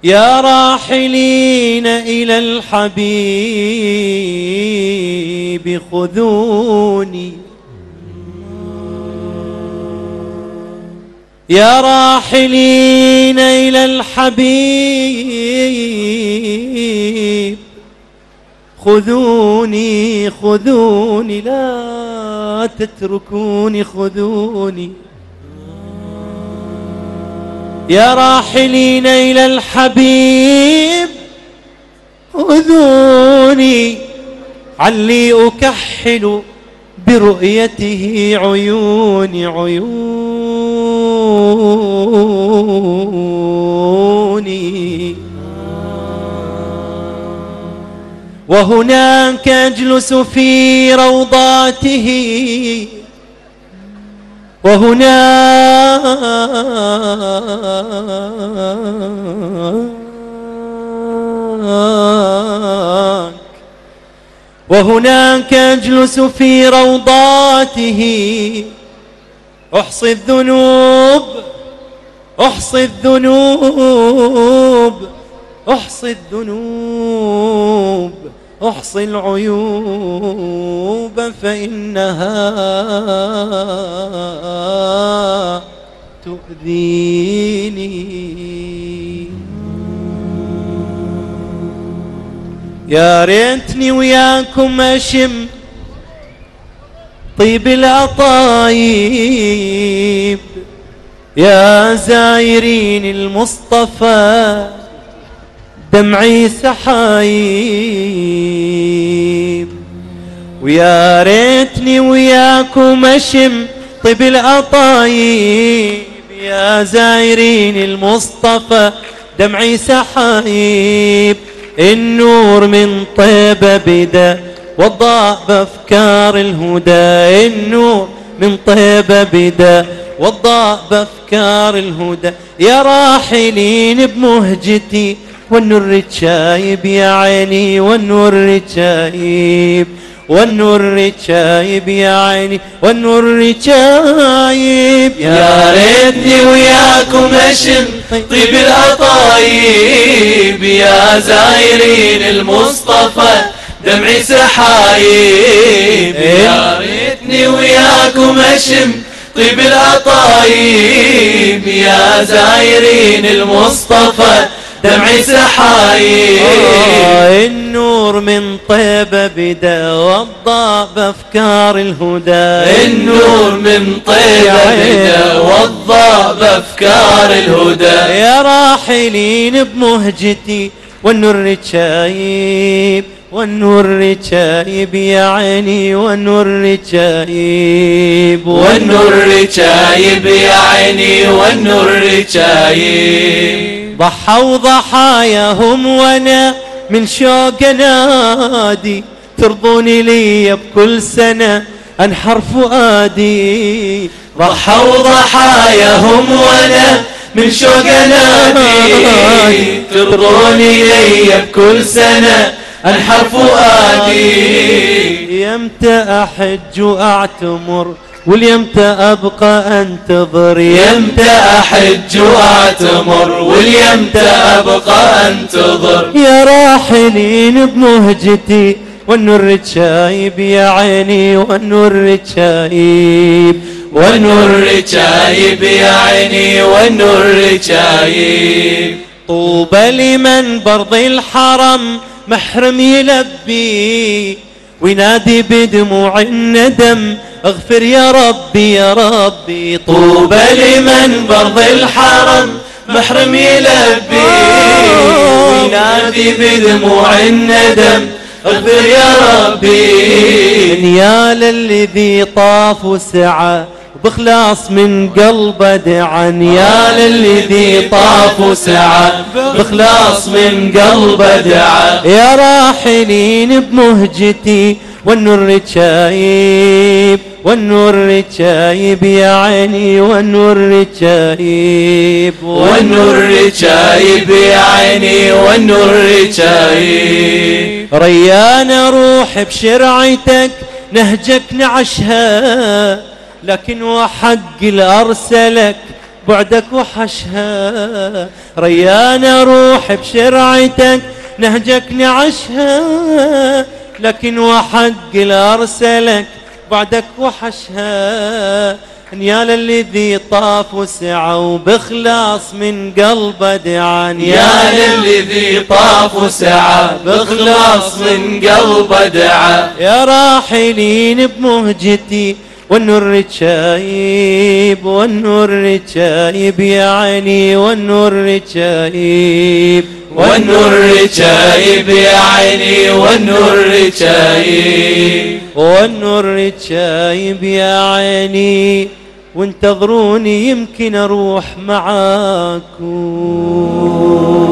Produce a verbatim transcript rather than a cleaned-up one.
يا راحلين إلى الحبيب خذوني، يا راحلين إلى الحبيب خذوني خذوني لا تتركوني خذوني، يا راحلين إلى الحبيب خذوني علي أكحل برؤيته عيوني عيوني، وهناك أجلس في روضاته، وهناك وهناك أجلس في روضاته أحصي الذنوب أحصي الذنوب أحصي الذنوب أحصي العيوب فإنها تؤذيني. يا ريتني وياكم أشم طيب الأطايب، يا زايرين المصطفى دمعي سحايب، ويا ريتني وياكم أشم طيب الأطايب، يا زايرين المصطفى دمعي سحايب. النور من طيبة بدا وضاء بأفكار الهدى، النور من طيبة بدا وضاء بأفكار الهدى، يا راحلين بمهجتي والنور شايب يا عيني والنور شايب، والنور شايب يا عيني والنور شايب. يا ريتني وياكم أشم طيب الأطايب، يا زايرين المصطفى دمعي سحايب، يا ريتني وياكم أشم طيب الأطايب، يا زايرين المصطفى دمعي سحايب. النور من طيبة بدا وضاء بأفكار الهدى، النور من طيبة بدا وضاء بأفكار الهدى، يا راحلين بمهجتي والنور شايب والنور شايب يا عيني والنور شايب، والنور شايب يا عيني والنور شايب. ضحوا ضحاياهم وانا من شوق نادي، ترضوني لي بكل سنة انحر فؤادي. ضحوا ضحاياهم وانا من شوق نادي، ترضوني لي بكل سنة انحر فؤادي. يمتى احج واعتمر واليمتى أبقى أنتظر، يمتى أحج وأعتمر واليمتى أبقى أنتظر، يا راحلين بمهجتي والنور شايب يا عيني والنور شايب، والنور شايب يا عيني والنور شايب. طوبى لمن برض الحرم محرم يلبي وينادي بدموع الندم اغفر يا ربي يا ربي. طوبى لمن برض الحرم محرم يلبي وينادي بدموع الندم اغفر يا ربي. يا للذي طاف وسعى بخلاص من قلبه دعا، يا للذي طاف وسعى بخلاص من قلبه دعا، يا راحلين بمهجتي والنور شايب والنور شايب يا عيني والنور شايب، والنور شايب يا عيني والنور شايب. ريان روح بشرعتك نهجك نعشها، لكن وحق الأرسلك بعدك وحشها، ريان اروح بشرعتك نهجك نعشها، لكن وحق الارسلك بعدك وحشها. يا للذي طاف وسعى وبخلاص من قلبه دعاني، يا للذي طاف وسعى بخلاص من قلبه دعا. يا راحلين بمهجتي والنور رجايب، والنور رجايب يا عيني، والنور رجايب، والنور رجايب يا عيني، والنور رجايب، والنور رجايب يا عيني. وانتظروني يمكن اروح معاكم.